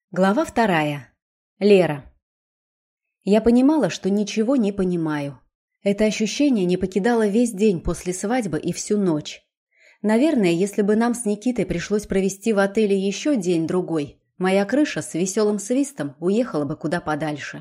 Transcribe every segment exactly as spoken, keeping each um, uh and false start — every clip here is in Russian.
Глава вторая. Лера. Я понимала, что ничего не понимаю. Это ощущение не покидало весь день после свадьбы и всю ночь. Наверное, если бы нам с Никитой пришлось провести в отеле еще день-другой, моя крыша с веселым свистом уехала бы куда подальше.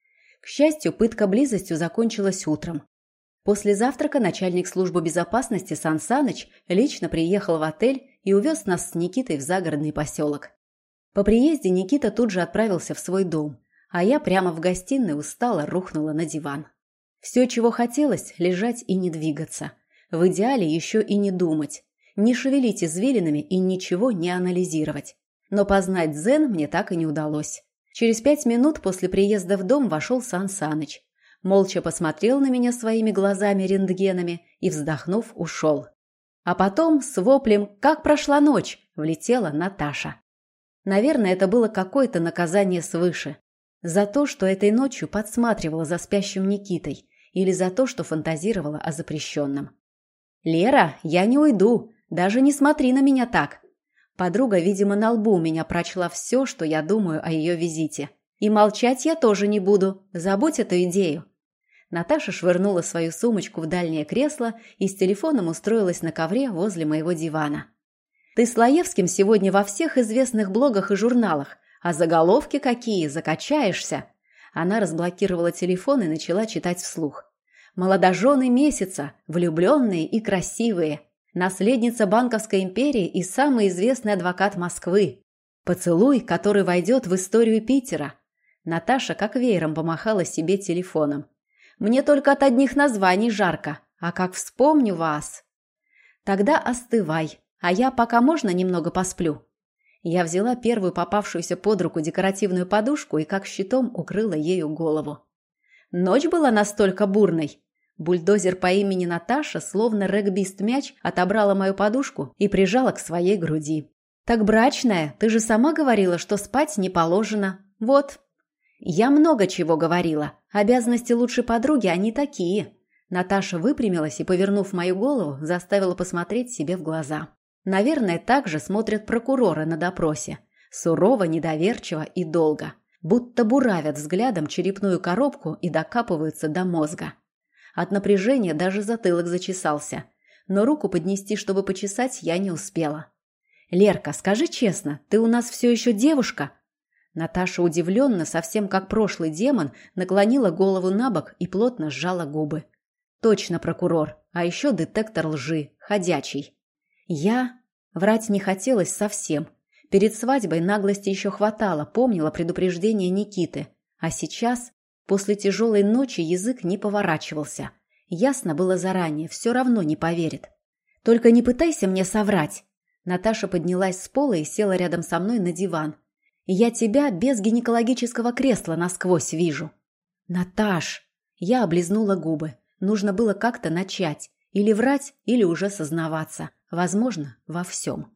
К счастью, пытка близостью закончилась утром. После завтрака начальник службы безопасности Сан Саныч лично приехал в отель и увез нас с Никитой в загородный поселок. По приезде Никита тут же отправился в свой дом, а я прямо в гостиной устало рухнула на диван. Все, чего хотелось, лежать и не двигаться. В идеале еще и не думать, не шевелить извилинами и ничего не анализировать. Но познать дзен мне так и не удалось. Через пять минут после приезда в дом вошел Сан Саныч. Молча посмотрел на меня своими глазами-рентгенами и, вздохнув, ушел. А потом с воплем «Как прошла ночь?» влетела Наташа. Наверное, это было какое-то наказание свыше. За то, что этой ночью подсматривала за спящим Никитой, или за то, что фантазировала о запрещенном. «Лера, я не уйду, даже не смотри на меня так». Подруга, видимо, на лбу у меня прочла все, что я думаю о ее визите. «И молчать я тоже не буду, забудь эту идею». Наташа швырнула свою сумочку в дальнее кресло и с телефоном устроилась на ковре возле моего дивана. «Ты с Лаевским сегодня во всех известных блогах и журналах, а заголовки какие, закачаешься!» Она разблокировала телефон и начала читать вслух. «Молодожены месяца, влюбленные и красивые, наследница банковской империи и самый известный адвокат Москвы. Поцелуй, который войдет в историю Питера». Наташа как веером помахала себе телефоном. «Мне только от одних названий жарко, а как вспомню вас!» «Тогда остывай. А я пока можно немного посплю?» Я взяла первую попавшуюся под руку декоративную подушку и как щитом укрыла ею голову. Ночь была настолько бурной. Бульдозер по имени Наташа, словно регбист-мяч, отобрала мою подушку и прижала к своей груди. «Так брачная, ты же сама говорила, что спать не положено. Вот». «Я много чего говорила. Обязанности лучшей подруги, они такие». Наташа выпрямилась и, повернув мою голову, заставила посмотреть себе в глаза. Наверное, так же смотрят прокуроры на допросе. Сурово, недоверчиво и долго. Будто буравят взглядом черепную коробку и докапываются до мозга. От напряжения даже затылок зачесался. Но руку поднести, чтобы почесать, я не успела. «Лерка, скажи честно, ты у нас все еще девушка?» Наташа удивленно, совсем как прошлый демон, наклонила голову на бок и плотно сжала губы. «Точно прокурор, а еще детектор лжи, ходячий». Я... Врать не хотелось совсем. Перед свадьбой наглости еще хватало, помнила предупреждение Никиты. А сейчас, после тяжелой ночи, язык не поворачивался. Ясно было заранее, все равно не поверит. «Только не пытайся мне соврать». Наташа поднялась с пола и села рядом со мной на диван. «Я тебя без гинекологического кресла насквозь вижу». «Наташ!» Я облизнула губы. Нужно было как-то начать. Или врать, или уже сознаваться. Возможно, во всем.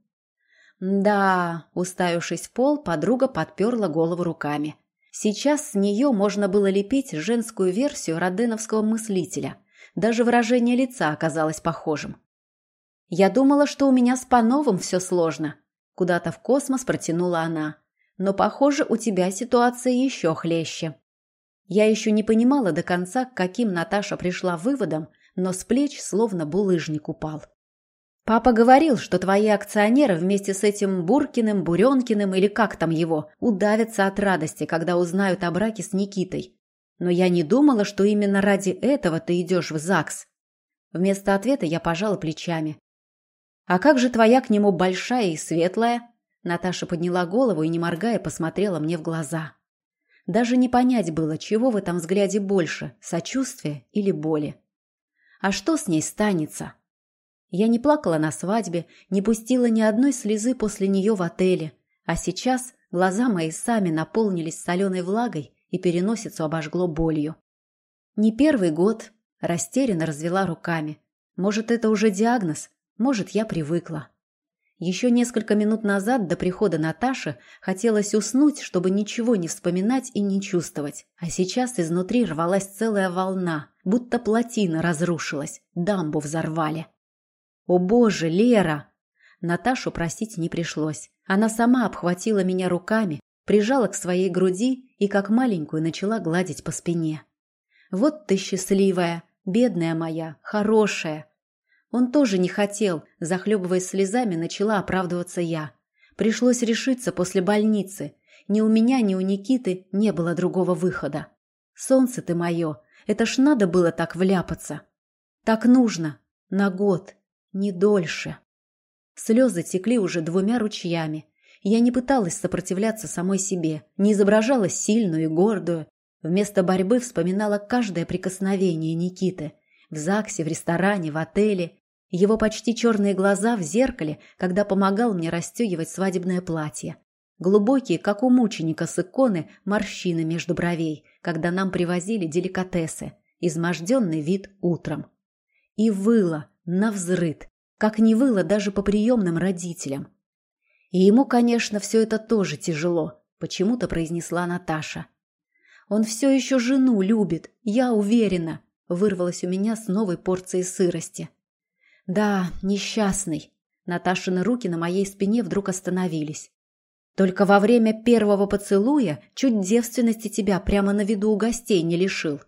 Да, уставившись в пол, подруга подперла голову руками. Сейчас с нее можно было лепить женскую версию роденовского мыслителя. Даже выражение лица оказалось похожим. «Я думала, что у меня с Пановым все сложно». Куда-то в космос протянула она. «Но, похоже, у тебя ситуация еще хлеще». Я еще не понимала до конца, к каким Наташа пришла выводам, но с плеч словно булыжник упал. «Папа говорил, что твои акционеры вместе с этим Буркиным, Буренкиным или как там его, удавятся от радости, когда узнают о браке с Никитой. Но я не думала, что именно ради этого ты идешь в ЗАГС». Вместо ответа я пожала плечами. «А как же твоя к нему большая и светлая?» Наташа подняла голову и, не моргая, посмотрела мне в глаза. Даже не понять было, чего в этом взгляде больше – сочувствия или боли. А что с ней станется? Я не плакала на свадьбе, не пустила ни одной слезы после нее в отеле, а сейчас глаза мои сами наполнились соленой влагой и переносицу обожгло болью. Не первый год, растерянно развела руками. Может, это уже диагноз, может, я привыкла. Еще несколько минут назад, до прихода Наташи, хотелось уснуть, чтобы ничего не вспоминать и не чувствовать. А сейчас изнутри рвалась целая волна, будто плотина разрушилась, дамбу взорвали. «О боже, Лера!» Наташу просить не пришлось. Она сама обхватила меня руками, прижала к своей груди и как маленькую начала гладить по спине. «Вот ты счастливая, бедная моя, хорошая!» Он тоже не хотел, захлебываясь слезами, начала оправдываться я. Пришлось решиться после больницы. Ни у меня, ни у Никиты не было другого выхода. Солнце ты мое, это ж надо было так вляпаться. Так нужно, на год, не дольше. Слезы текли уже двумя ручьями. Я не пыталась сопротивляться самой себе, не изображала сильную и гордую. Вместо борьбы вспоминала каждое прикосновение Никиты. В ЗАГСе, в ресторане, в отеле. Его почти черные глаза в зеркале, когда помогал мне расстегивать свадебное платье. Глубокие, как у мученика с иконы, морщины между бровей, когда нам привозили деликатесы. Изможденный вид утром. И выла навзрыд, как не выла даже по приемным родителям. И ему, конечно, все это тоже тяжело, почему-то произнесла Наташа. Он все еще жену любит, я уверена, вырвалось у меня с новой порцией сырости. Да, несчастный. Наташины руки на моей спине вдруг остановились. Только во время первого поцелуя чуть девственности тебя прямо на виду у гостей не лишил.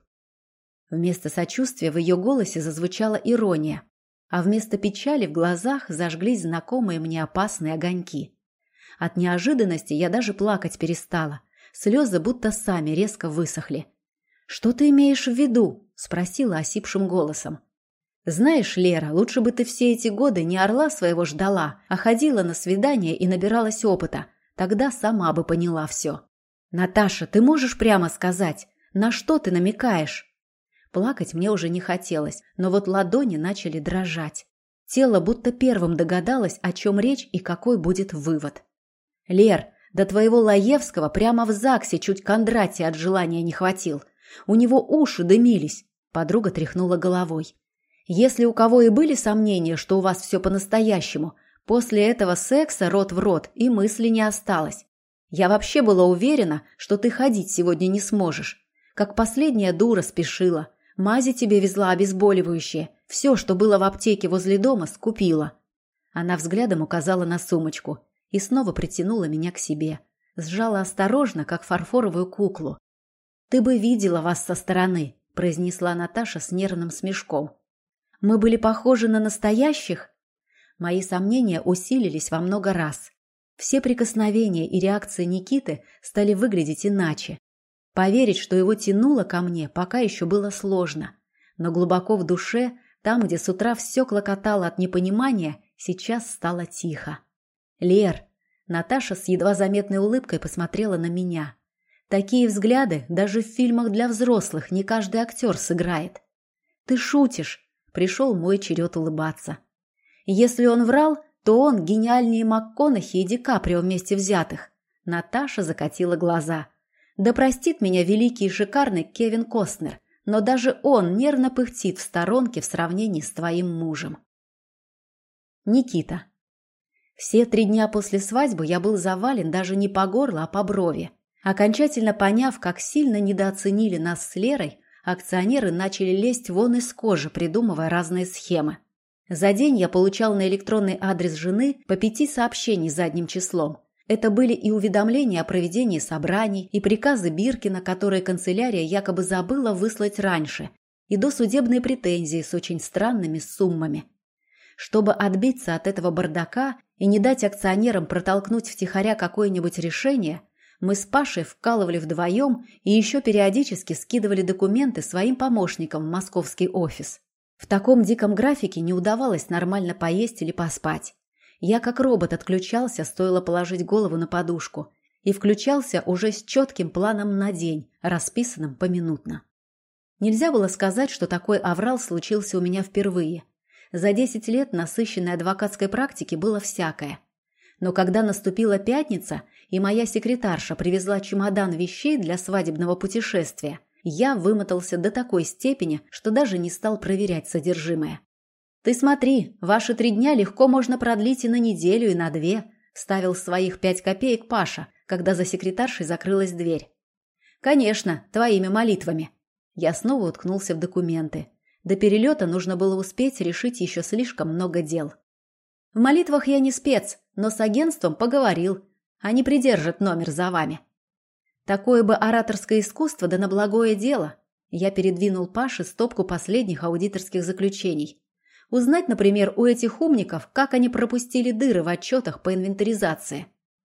Вместо сочувствия в ее голосе зазвучала ирония, а вместо печали в глазах зажглись знакомые мне опасные огоньки. От неожиданности я даже плакать перестала. Слезы будто сами резко высохли. «Что ты имеешь в виду?» – спросила осипшим голосом. «Знаешь, Лера, лучше бы ты все эти годы не орла своего ждала, а ходила на свидания и набиралась опыта. Тогда сама бы поняла все. Наташа, ты можешь прямо сказать, на что ты намекаешь?» Плакать мне уже не хотелось, но вот ладони начали дрожать. Тело будто первым догадалось, о чем речь и какой будет вывод. «Лер, до твоего Лаевского прямо в ЗАГСе чуть Кондратия от желания не хватил. У него уши дымились», – подруга тряхнула головой. «Если у кого и были сомнения, что у вас все по-настоящему, после этого секса рот в рот и мысли не осталось. Я вообще была уверена, что ты ходить сегодня не сможешь. Как последняя дура спешила. Мази тебе везла обезболивающее. Все, что было в аптеке возле дома, скупила». Она взглядом указала на сумочку и снова притянула меня к себе. Сжала осторожно, как фарфоровую куклу. «Ты бы видела вас со стороны», – произнесла Наташа с нервным смешком. «Мы были похожи на настоящих?» Мои сомнения усилились во много раз. Все прикосновения и реакции Никиты стали выглядеть иначе. Поверить, что его тянуло ко мне, пока еще было сложно. Но глубоко в душе, там, где с утра все клокотало от непонимания, сейчас стало тихо. «Лер», — Наташа с едва заметной улыбкой посмотрела на меня. «Такие взгляды даже в фильмах для взрослых не каждый актер сыграет». «Ты шутишь», — пришел мой черед улыбаться. «Если он врал, то он гениальнее МакКонахи и Ди Каприо вместе взятых». Наташа закатила глаза. «Да простит меня великий и шикарный Кевин Костнер, но даже он нервно пыхтит в сторонке в сравнении с твоим мужем». Никита. Все три дня после свадьбы я был завален даже не по горло, а по брови. Окончательно поняв, как сильно недооценили нас с Лерой, акционеры начали лезть вон из кожи, придумывая разные схемы. За день я получал на электронный адрес жены по пяти сообщений задним числом. Это были и уведомления о проведении собраний, и приказы Биркина, которые канцелярия якобы забыла выслать раньше, и досудебные претензии с очень странными суммами. Чтобы отбиться от этого бардака и не дать акционерам протолкнуть втихаря какое-нибудь решение, мы с Пашей вкалывали вдвоем и еще периодически скидывали документы своим помощникам в московский офис. В таком диком графике не удавалось нормально поесть или поспать. Я как робот отключался, стоило положить голову на подушку, и включался уже с четким планом на день, расписанным поминутно. Нельзя было сказать, что такой аврал случился у меня впервые. За десять лет насыщенной адвокатской практики было всякое. Но когда наступила пятница, и моя секретарша привезла чемодан вещей для свадебного путешествия, я вымотался до такой степени, что даже не стал проверять содержимое. «Ты смотри, ваши три дня легко можно продлить и на неделю, и на две», вставил своих пять копеек Паша, когда за секретаршей закрылась дверь. «Конечно, твоими молитвами». Я снова уткнулся в документы. До перелета нужно было успеть решить еще слишком много дел. «В молитвах я не спец, но с агентством поговорил. Они придержат номер за вами. Такое бы ораторское искусство, да на благое дело. Я передвинул Паше стопку последних аудиторских заключений. Узнать, например, у этих умников, как они пропустили дыры в отчетах по инвентаризации.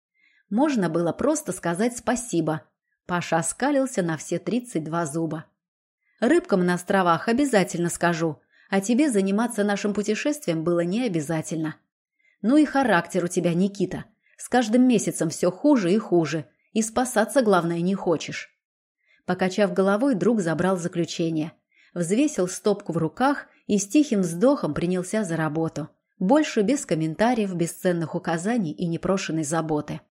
Можно было просто сказать спасибо. Паша оскалился на все тридцать два зуба. Рыбкам на островах обязательно скажу, а тебе заниматься нашим путешествием было не обязательно. Ну и характер у тебя, Никита. С каждым месяцем все хуже и хуже, и спасаться, главное, не хочешь. Покачав головой, друг забрал заключение. Взвесил стопку в руках и с тихим вздохом принялся за работу. Больше без комментариев, бесценных указаний и непрошенной заботы.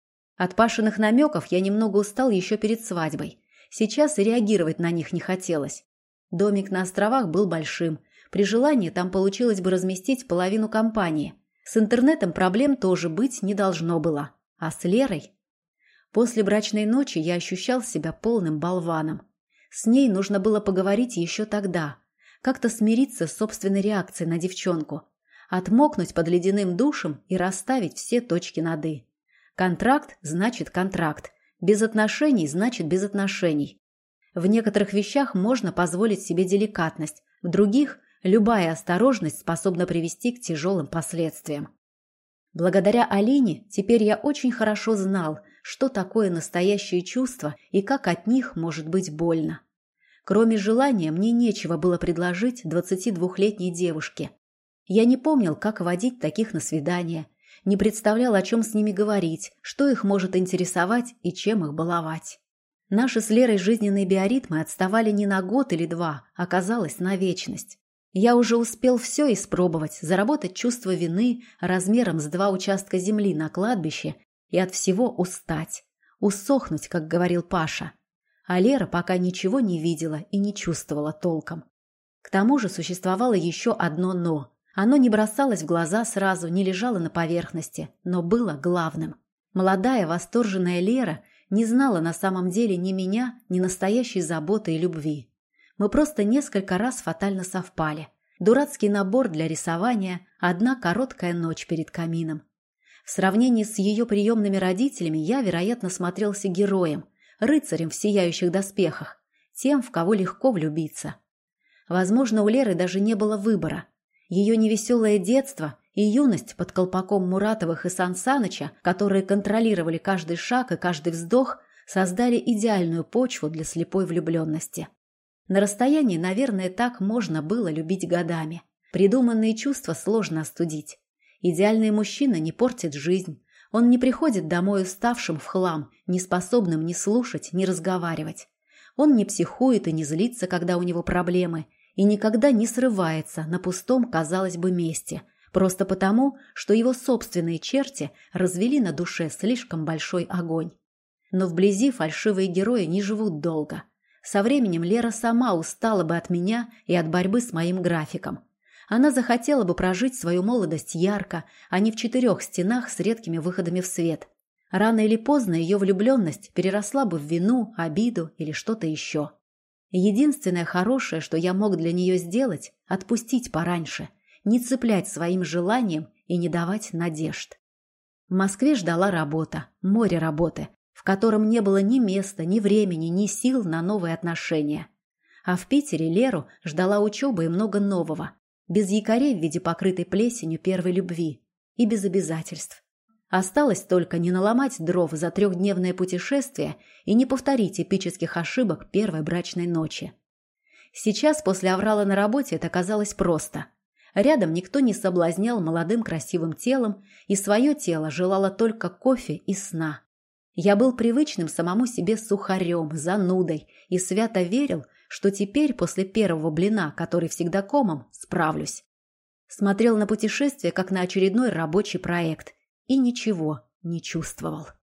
От Пашиных намеков я немного устал еще перед свадьбой. Сейчас и реагировать на них не хотелось. Домик на островах был большим. При желании там получилось бы разместить половину компании. С интернетом проблем тоже быть не должно было. А с Лерой? После брачной ночи я ощущал себя полным болваном. С ней нужно было поговорить еще тогда. Как-то смириться с собственной реакцией на девчонку. Отмокнуть под ледяным душем и расставить все точки над «и». Контракт значит контракт. Без отношений значит без отношений. В некоторых вещах можно позволить себе деликатность, в других любая осторожность способна привести к тяжелым последствиям. Благодаря Алине теперь я очень хорошо знал, что такое настоящие чувства и как от них может быть больно. Кроме желания, мне нечего было предложить двадцатидвухлетней девушке. Я не помнил, как водить таких на свидания, не представлял, о чем с ними говорить, что их может интересовать и чем их баловать. Наши с Лерой жизненные биоритмы отставали не на год или два, а казалось, на вечность. Я уже успел все испробовать, заработать чувство вины размером с два участка земли на кладбище и от всего устать, усохнуть, как говорил Паша. А Лера пока ничего не видела и не чувствовала толком. К тому же существовало еще одно «но». Оно не бросалось в глаза сразу, не лежало на поверхности, но было главным. Молодая, восторженная Лера не знала на самом деле ни меня, ни настоящей заботы и любви. Мы просто несколько раз фатально совпали. Дурацкий набор для рисования, одна короткая ночь перед камином. В сравнении с ее приемными родителями я, вероятно, смотрелся героем, рыцарем в сияющих доспехах, тем, в кого легко влюбиться. Возможно, у Леры даже не было выбора. Ее невеселое детство и юность под колпаком Муратовых и Сан Саныча, которые контролировали каждый шаг и каждый вздох, создали идеальную почву для слепой влюбленности. На расстоянии, наверное, так можно было любить годами. Придуманные чувства сложно остудить. Идеальный мужчина не портит жизнь. Он не приходит домой уставшим в хлам, не способным ни слушать, ни разговаривать. Он не психует и не злится, когда у него проблемы, и никогда не срывается на пустом, казалось бы, месте, просто потому, что его собственные черти развели на душе слишком большой огонь. Но вблизи фальшивые герои не живут долго. Со временем Лера сама устала бы от меня и от борьбы с моим графиком. Она захотела бы прожить свою молодость ярко, а не в четырех стенах с редкими выходами в свет. Рано или поздно ее влюбленность переросла бы в вину, обиду или что-то еще. Единственное хорошее, что я мог для нее сделать – отпустить пораньше, не цеплять своим желанием и не давать надежд. В Москве ждала работа, море работы, в котором не было ни места, ни времени, ни сил на новые отношения. А в Питере Леру ждала учеба и много нового, без якорей в виде покрытой плесенью первой любви и без обязательств. Осталось только не наломать дров за трехдневное путешествие и не повторить эпических ошибок первой брачной ночи. Сейчас, после аврала на работе, это казалось просто. Рядом никто не соблазнял молодым красивым телом, и свое тело желало только кофе и сна. Я был привычным самому себе сухарем, занудой, и свято верил, что теперь, после первого блина, который всегда комом, справлюсь. Смотрел на путешествие, как на очередной рабочий проект, и ничего не чувствовал.